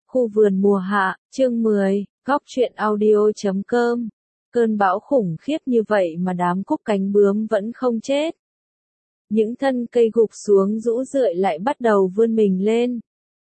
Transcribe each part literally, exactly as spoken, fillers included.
Khu vườn mùa hạ, chương mười, góc truyện audio chấm com. Cơn bão khủng khiếp như vậy mà đám cúc cánh bướm vẫn không chết. Những thân cây gục xuống rũ rượi lại bắt đầu vươn mình lên.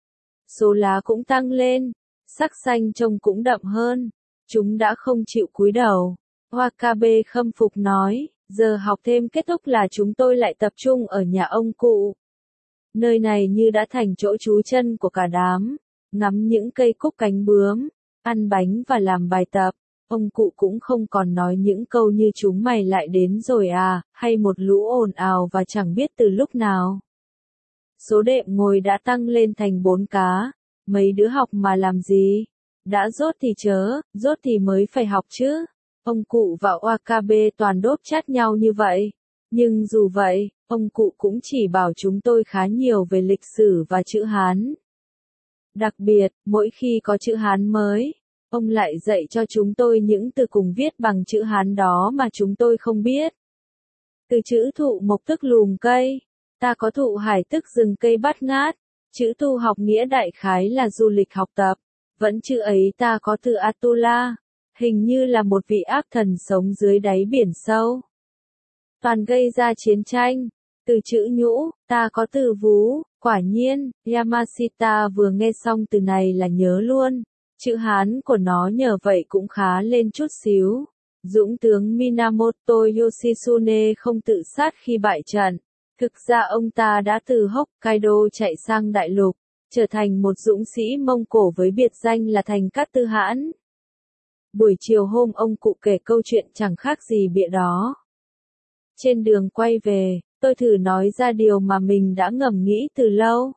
Số lá cũng tăng lên, sắc xanh trông cũng đậm hơn. Chúng đã không chịu cúi đầu. Wakabe khâm phục nói, giờ học thêm kết thúc là chúng tôi lại tập trung ở nhà ông cụ. Nơi này như đã thành chỗ trú chân của cả đám. Ngắm những cây cúc cánh bướm, ăn bánh và làm bài tập, ông cụ cũng không còn nói những câu như chúng mày lại đến rồi à, hay một lũ ồn ào và chẳng biết từ lúc nào. Số đệm ngồi đã tăng lên thành bốn cá, mấy đứa học mà làm gì? Đã dốt thì chớ, dốt thì mới phải học chứ. Ông cụ và Wakabe toàn đốp chát nhau như vậy. Nhưng dù vậy, ông cụ cũng chỉ bảo chúng tôi khá nhiều về lịch sử và chữ Hán. Đặc biệt, mỗi khi có chữ Hán mới, ông lại dạy cho chúng tôi những từ cùng viết bằng chữ Hán đó mà chúng tôi không biết. Từ chữ thụ mộc tức lùm cây, ta có thụ hải tức rừng cây bát ngát, chữ tu học nghĩa đại khái là du lịch học tập, vẫn chữ ấy ta có từ Atula, hình như là một vị ác thần sống dưới đáy biển sâu. Toàn gây ra chiến tranh. Từ chữ nhũ, ta có từ vú, quả nhiên, Yamashita vừa nghe xong từ này là nhớ luôn. Chữ Hán của nó nhờ vậy cũng khá lên chút xíu. Dũng tướng Minamoto Yoshitsune không tự sát khi bại trận. Thực ra ông ta đã từ Hokkaido chạy sang đại lục, trở thành một dũng sĩ Mông Cổ với biệt danh là Thành Cát Tư Hãn. Buổi chiều hôm ông cụ kể câu chuyện chẳng khác gì bịa đó. Trên đường quay về, tôi thử nói ra điều mà mình đã ngầm nghĩ từ lâu.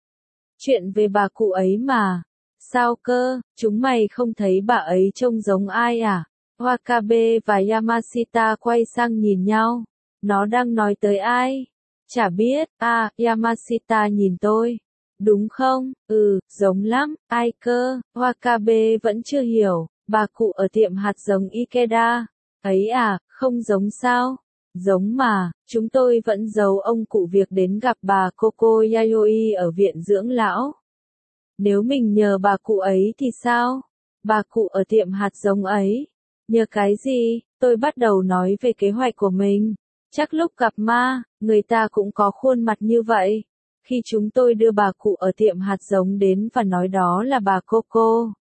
Chuyện về bà cụ ấy mà. Sao cơ, chúng mày không thấy bà ấy trông giống ai à? Wakabe và Yamashita quay sang nhìn nhau. Nó đang nói tới ai? Chả biết, à, Yamashita nhìn tôi. Đúng không? Ừ, giống lắm, ai cơ? Wakabe vẫn chưa hiểu, bà cụ ở tiệm hạt giống Ikeda. Ấy à, không giống sao? Giống mà, chúng tôi vẫn giấu ông cụ việc đến gặp bà Koko Yayoi ở viện dưỡng lão. Nếu mình nhờ bà cụ ấy thì sao? Bà cụ ở tiệm hạt giống ấy. Nhờ cái gì? Tôi bắt đầu nói về kế hoạch của mình. Chắc lúc gặp ma, người ta cũng có khuôn mặt như vậy. Khi chúng tôi đưa bà cụ ở tiệm hạt giống đến và nói đó là bà Koko.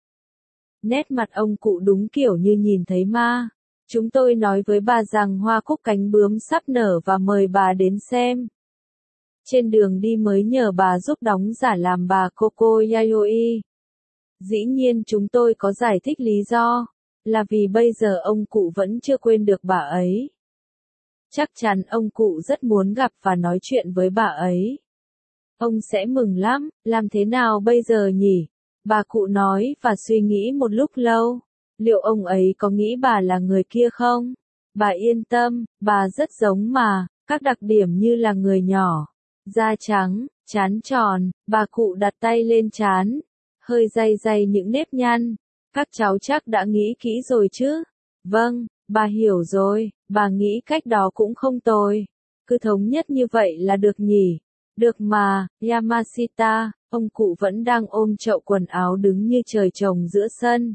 Nét mặt ông cụ đúng kiểu như nhìn thấy ma. Chúng tôi nói với bà rằng hoa cúc cánh bướm sắp nở và mời bà đến xem. Trên đường đi mới nhờ bà giúp đóng giả làm bà Koko Yayoi. Dĩ nhiên chúng tôi có giải thích lý do, là vì bây giờ ông cụ vẫn chưa quên được bà ấy. Chắc chắn ông cụ rất muốn gặp và nói chuyện với bà ấy. Ông sẽ mừng lắm, làm thế nào bây giờ nhỉ? Bà cụ nói và suy nghĩ một lúc lâu. Liệu ông ấy có nghĩ bà là người kia không? Bà yên tâm, bà rất giống mà, các đặc điểm như là người nhỏ, da trắng, trán tròn, bà cụ đặt tay lên trán, hơi day day những nếp nhăn. Các cháu chắc đã nghĩ kỹ rồi chứ? Vâng, bà hiểu rồi, bà nghĩ cách đó cũng không tồi. Cứ thống nhất như vậy là được nhỉ? Được mà, Yamashita, ông cụ vẫn đang ôm chậu quần áo đứng như trời trồng giữa sân.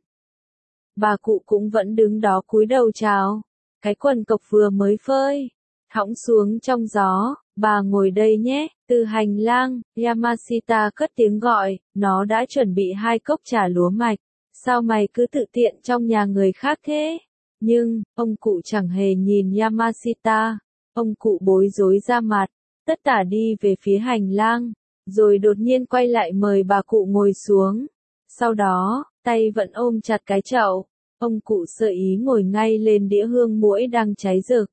Bà cụ cũng vẫn đứng đó cúi đầu chào. Cái quần cộc vừa mới phơi, thõng xuống trong gió. Bà ngồi đây nhé. Từ hành lang, Yamashita cất tiếng gọi. Nó đã chuẩn bị hai cốc trà lúa mạch. Sao mày cứ tự tiện trong nhà người khác thế? Nhưng, ông cụ chẳng hề nhìn Yamashita. Ông cụ bối rối ra mặt. Tất tả đi về phía hành lang. Rồi đột nhiên quay lại mời bà cụ ngồi xuống. Sau đó, tay vẫn ôm chặt cái chậu. Ông cụ sơ ý ngồi ngay lên đĩa hương muỗi đang cháy rực.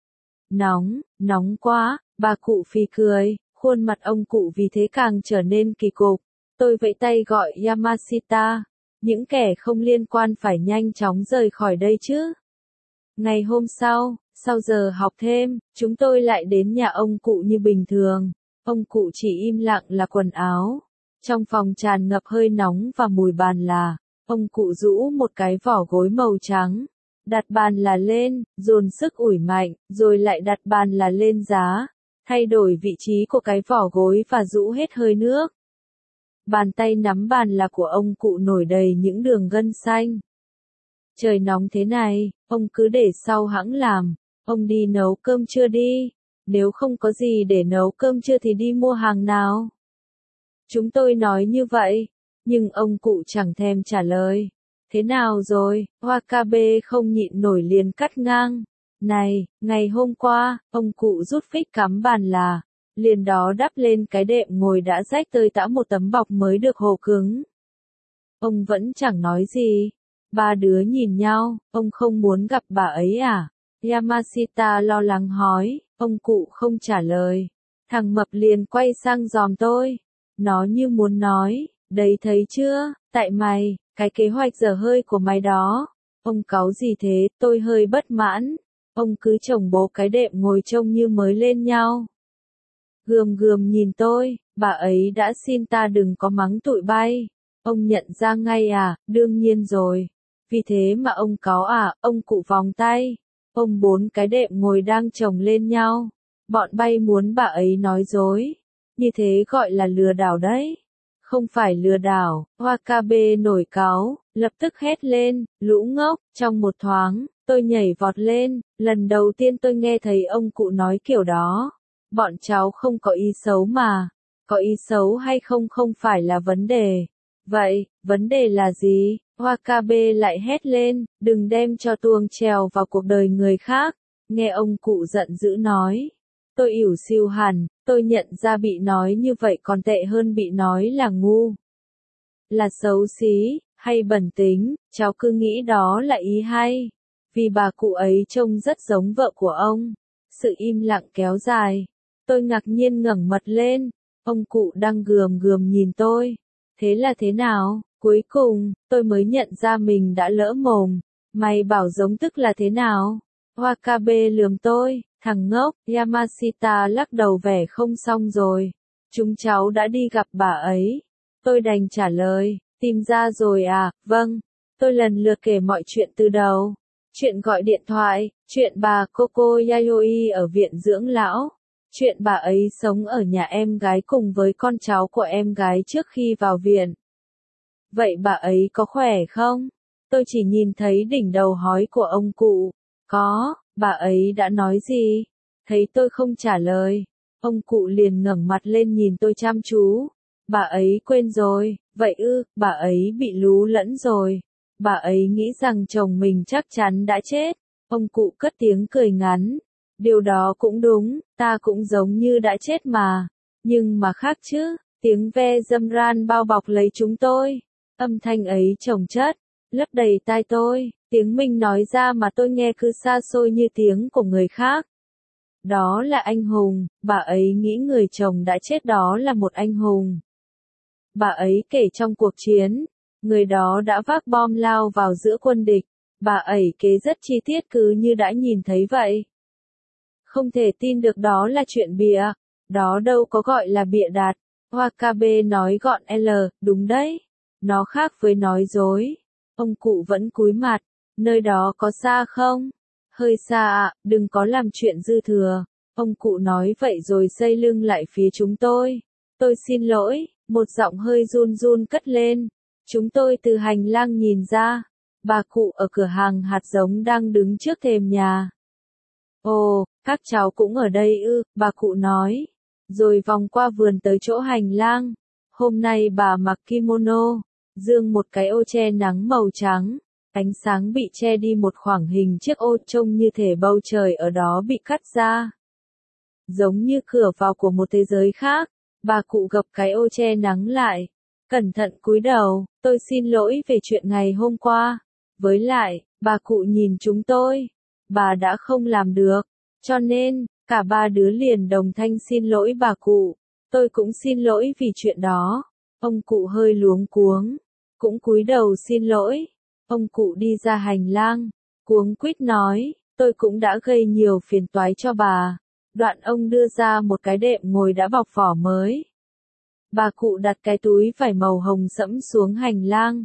Nóng, nóng quá, bà cụ phì cười, khuôn mặt ông cụ vì thế càng trở nên kỳ cục. Tôi vẫy tay gọi Yamashita. Những kẻ không liên quan phải nhanh chóng rời khỏi đây chứ. Ngày hôm sau, sau giờ học thêm, chúng tôi lại đến nhà ông cụ như bình thường. Ông cụ chỉ im lặng là quần áo. Trong phòng tràn ngập hơi nóng và mùi bàn là. Ông cụ rũ một cái vỏ gối màu trắng. Đặt bàn là lên, dồn sức ủi mạnh, rồi lại đặt bàn là lên giá. Thay đổi vị trí của cái vỏ gối và rũ hết hơi nước. Bàn tay nắm bàn là của ông cụ nổi đầy những đường gân xanh. Trời nóng thế này, ông cứ để sau hãng làm, ông đi nấu cơm trưa đi, nếu không có gì để nấu cơm trưa thì đi mua hàng nào. Chúng tôi nói như vậy, nhưng ông cụ chẳng thèm trả lời. Thế nào rồi, Wakabe không nhịn nổi liền cắt ngang. Này, ngày hôm qua, ông cụ rút phích cắm bàn là, liền đó đắp lên cái đệm ngồi đã rách tơi tã một tấm bọc mới được hồ cứng. Ông vẫn chẳng nói gì. Ba đứa nhìn nhau, ông không muốn gặp bà ấy à? Yamashita lo lắng hỏi, ông cụ không trả lời. Thằng mập liền quay sang giòm tôi. Nó như muốn nói, đấy thấy chưa, tại mày, cái kế hoạch dở hơi của mày đó. Ông cáu gì thế, tôi hơi bất mãn. Ông cứ chồng bố cái đệm ngồi trông như mới lên nhau. Gườm gườm nhìn tôi, bà ấy đã xin ta đừng có mắng tụi bay. Ông nhận ra ngay à, đương nhiên rồi. Vì thế mà ông cáu à, ông cụ vòng tay. Ông bốn cái đệm ngồi đang chồng lên nhau. Bọn bay muốn bà ấy nói dối. Như thế gọi là lừa đảo đấy. Không phải lừa đảo, Wakabe nổi cáu, lập tức hét lên, lũ ngốc, trong một thoáng, tôi nhảy vọt lên, lần đầu tiên tôi nghe thấy ông cụ nói kiểu đó. Bọn cháu không có ý xấu mà, có ý xấu hay không không phải là vấn đề. Vậy, vấn đề là gì? Wakabe lại hét lên, đừng đem cho tuông trèo vào cuộc đời người khác. Nghe ông cụ giận dữ nói. Tôi ỉu xìu hẳn, tôi nhận ra bị nói như vậy còn tệ hơn bị nói là ngu. Là xấu xí, hay bẩn tính, cháu cứ nghĩ đó là ý hay. Vì bà cụ ấy trông rất giống vợ của ông. Sự im lặng kéo dài. Tôi ngạc nhiên ngẩng mặt lên. Ông cụ đang gườm gườm nhìn tôi. Thế là thế nào? Cuối cùng, tôi mới nhận ra mình đã lỡ mồm. Mày bảo giống tức là thế nào? Wakabe lườm tôi, thằng ngốc, Yamashita lắc đầu vẻ không xong rồi. Chúng cháu đã đi gặp bà ấy. Tôi đành trả lời, tìm ra rồi à, vâng. Tôi lần lượt kể mọi chuyện từ đầu. Chuyện gọi điện thoại, chuyện bà Coco Yayoi ở viện dưỡng lão. Chuyện bà ấy sống ở nhà em gái cùng với con cháu của em gái trước khi vào viện. Vậy bà ấy có khỏe không? Tôi chỉ nhìn thấy đỉnh đầu hói của ông cụ. Có, bà ấy đã nói gì? Thấy tôi không trả lời. Ông cụ liền ngẩng mặt lên nhìn tôi chăm chú. Bà ấy quên rồi, vậy ư, bà ấy bị lú lẫn rồi. Bà ấy nghĩ rằng chồng mình chắc chắn đã chết. Ông cụ cất tiếng cười ngắn. Điều đó cũng đúng, ta cũng giống như đã chết mà. Nhưng mà khác chứ, tiếng ve dâm ran bao bọc lấy chúng tôi. Âm thanh ấy chồng chất, lấp đầy tai tôi, tiếng mình nói ra mà tôi nghe cứ xa xôi như tiếng của người khác. Đó là anh hùng, bà ấy nghĩ người chồng đã chết đó là một anh hùng. Bà ấy kể trong cuộc chiến, người đó đã vác bom lao vào giữa quân địch, bà ấy kể rất chi tiết cứ như đã nhìn thấy vậy. Không thể tin được đó là chuyện bịa, đó đâu có gọi là bịa đặt. Wakabe nói gọn L, đúng đấy. Nó khác với nói dối. Ông cụ vẫn cúi mặt, nơi đó có xa không? Hơi xa ạ, đừng có làm chuyện dư thừa. Ông cụ nói vậy rồi xây lưng lại phía chúng tôi. Tôi xin lỗi, một giọng hơi run run cất lên. Chúng tôi từ hành lang nhìn ra. Bà cụ ở cửa hàng hạt giống đang đứng trước thềm nhà. Ồ, các cháu cũng ở đây ư, bà cụ nói. Rồi vòng qua vườn tới chỗ hành lang. Hôm nay bà mặc kimono, dương một cái ô che nắng màu trắng. Ánh sáng bị che đi một khoảng hình chiếc ô trông như thể bầu trời ở đó bị cắt ra. Giống như cửa vào của một thế giới khác, bà cụ gập cái ô che nắng lại. Cẩn thận cúi đầu, tôi xin lỗi về chuyện ngày hôm qua. Với lại, bà cụ nhìn chúng tôi. Bà đã không làm được. Cho nên, cả ba đứa liền đồng thanh xin lỗi bà cụ. Tôi cũng xin lỗi vì chuyện đó. Ông cụ hơi luống cuống. Cũng cúi đầu xin lỗi. Ông cụ đi ra hành lang. Cuống quýt nói, tôi cũng đã gây nhiều phiền toái cho bà. Đoạn ông đưa ra một cái đệm ngồi đã bọc vỏ mới. Bà cụ đặt cái túi vải màu hồng sẫm xuống hành lang.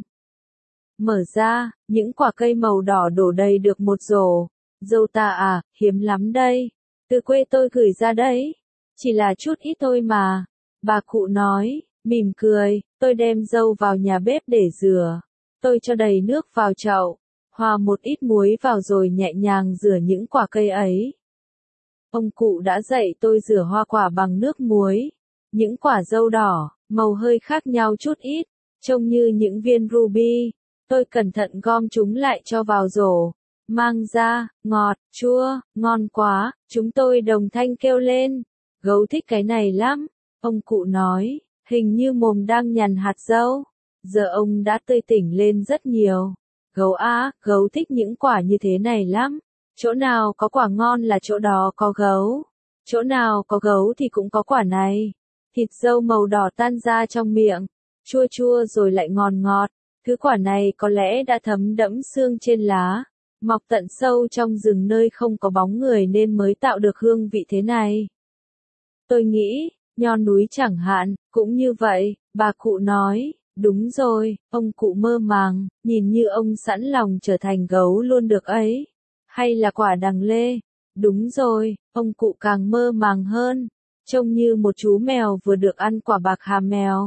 Mở ra, những quả cây màu đỏ đổ đầy được một rổ. Dâu ta à, hiếm lắm đây. Từ quê tôi gửi ra đấy. Chỉ là chút ít thôi mà. Bà cụ nói, Mỉm cười, tôi đem dâu vào nhà bếp để rửa. Tôi cho đầy nước vào chậu, hòa một ít muối vào rồi nhẹ nhàng rửa những quả cây ấy. Ông cụ đã dạy tôi rửa hoa quả bằng nước muối. Những quả dâu đỏ, màu hơi khác nhau chút ít, trông như những viên ruby. Tôi cẩn thận gom chúng lại cho vào rổ. Mang ra, ngọt, chua, ngon quá, chúng tôi đồng thanh kêu lên. Gấu thích cái này lắm, ông cụ nói, hình như mồm đang nhằn hạt dâu. Giờ ông đã tươi tỉnh lên rất nhiều. Gấu á, gấu thích những quả như thế này lắm. Chỗ nào có quả ngon là chỗ đó có gấu. Chỗ nào có gấu thì cũng có quả này. Thịt dâu màu đỏ tan ra trong miệng, chua chua rồi lại ngọt ngọt. Thứ quả này có lẽ đã thấm đẫm xương trên lá, mọc tận sâu trong rừng nơi không có bóng người nên mới tạo được hương vị thế này. Tôi nghĩ, nho núi chẳng hạn, cũng như vậy, bà cụ nói. Đúng rồi, ông cụ mơ màng, nhìn như ông sẵn lòng trở thành gấu luôn được ấy. Hay là quả đằng lê? Đúng rồi, ông cụ càng mơ màng hơn, trông như một chú mèo vừa được ăn quả bạc hà mèo.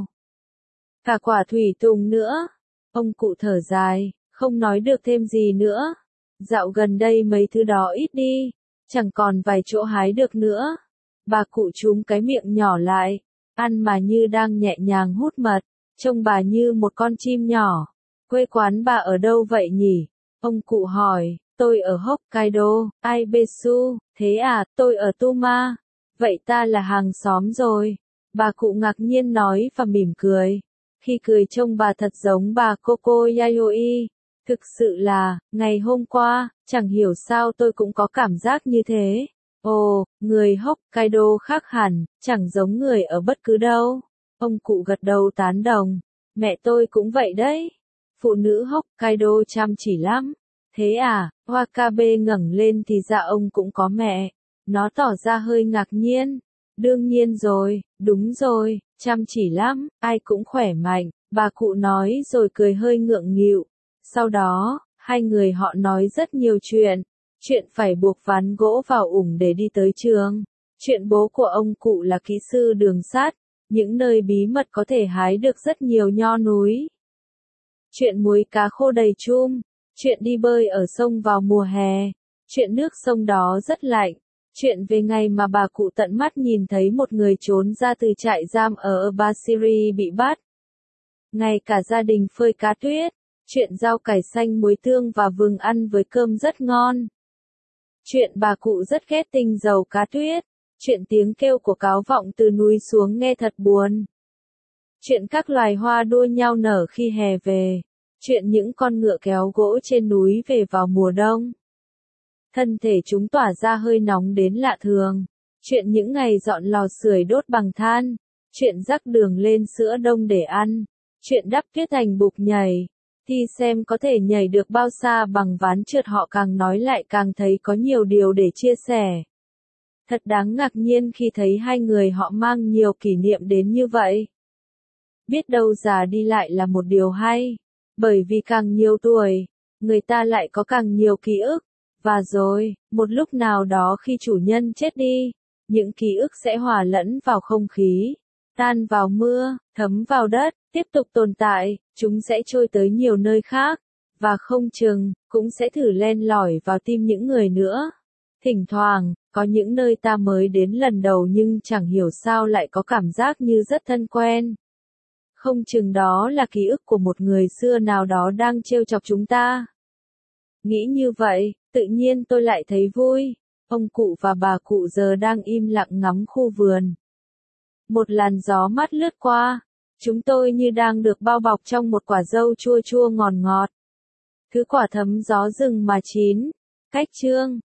Cả quả thủy tùng nữa. Ông cụ thở dài, không nói được thêm gì nữa. Dạo gần đây mấy thứ đó ít đi, chẳng còn vài chỗ hái được nữa. Bà cụ chúm cái miệng nhỏ lại, ăn mà như đang nhẹ nhàng hút mật, trông bà như một con chim nhỏ. Quê quán bà ở đâu vậy nhỉ? Ông cụ hỏi. Tôi ở Hokkaido, Aibesu. Thế à, tôi ở Tuma. Vậy ta là hàng xóm rồi. Bà cụ ngạc nhiên nói và mỉm cười. Khi cười trông bà thật giống bà Koko Yayoi. Thực sự là, ngày hôm qua, chẳng hiểu sao tôi cũng có cảm giác như thế. Ồ, người Hokkaido khác hẳn, chẳng giống người ở bất cứ đâu. Ông cụ gật đầu tán đồng. Mẹ tôi cũng vậy đấy. Phụ nữ Hokkaido chăm chỉ lắm. Thế à, Wakabe ngẩng lên thì ra ông cũng có mẹ. Nó tỏ ra hơi ngạc nhiên. Đương nhiên rồi, đúng rồi, chăm chỉ lắm, ai cũng khỏe mạnh, bà cụ nói rồi cười hơi ngượng nghịu. Sau đó, hai người họ nói rất nhiều chuyện. Chuyện phải buộc ván gỗ vào ủng để đi tới trường. Chuyện bố của ông cụ là kỹ sư đường sắt. Những nơi bí mật có thể hái được rất nhiều nho núi. Chuyện muối cá khô đầy chum. Chuyện đi bơi ở sông vào mùa hè. Chuyện nước sông đó rất lạnh. Chuyện về ngày mà bà cụ tận mắt nhìn thấy một người trốn ra từ trại giam ở Basiri bị bắt. Ngày cả gia đình phơi cá tuyết. Chuyện rau cải xanh muối tương và vừng ăn với cơm rất ngon. Chuyện bà cụ rất ghét tinh dầu cá tuyết. Chuyện tiếng kêu của cáo vọng từ núi xuống nghe thật buồn. Chuyện các loài hoa đua nhau nở khi hè về. Chuyện những con ngựa kéo gỗ trên núi về vào mùa đông. Thân thể chúng tỏa ra hơi nóng đến lạ thường. Chuyện những ngày dọn lò sưởi đốt bằng than. Chuyện rắc đường lên sữa đông để ăn. Chuyện đắp tuyết thành bục nhảy. Thì xem có thể nhảy được bao xa bằng ván trượt, họ càng nói lại càng thấy có nhiều điều để chia sẻ. Thật đáng ngạc nhiên khi thấy hai người họ mang nhiều kỷ niệm đến như vậy. Biết đâu già đi lại là một điều hay. Bởi vì càng nhiều tuổi, người ta lại có càng nhiều ký ức. Và rồi, một lúc nào đó khi chủ nhân chết đi, những ký ức sẽ hòa lẫn vào không khí, tan vào mưa, thấm vào đất, tiếp tục tồn tại, chúng sẽ trôi tới nhiều nơi khác, và không chừng, cũng sẽ thử len lỏi vào tim những người nữa. Thỉnh thoảng, có những nơi ta mới đến lần đầu nhưng chẳng hiểu sao lại có cảm giác như rất thân quen. Không chừng đó là ký ức của một người xưa nào đó đang trêu chọc chúng ta. Nghĩ như vậy, tự nhiên tôi lại thấy vui. Ông cụ và bà cụ giờ đang im lặng ngắm khu vườn. Một làn gió mát lướt qua. Chúng tôi như đang được bao bọc trong một quả dâu chua chua ngọt ngọt. Thứ quả thấm gió rừng mà chín. Cách chương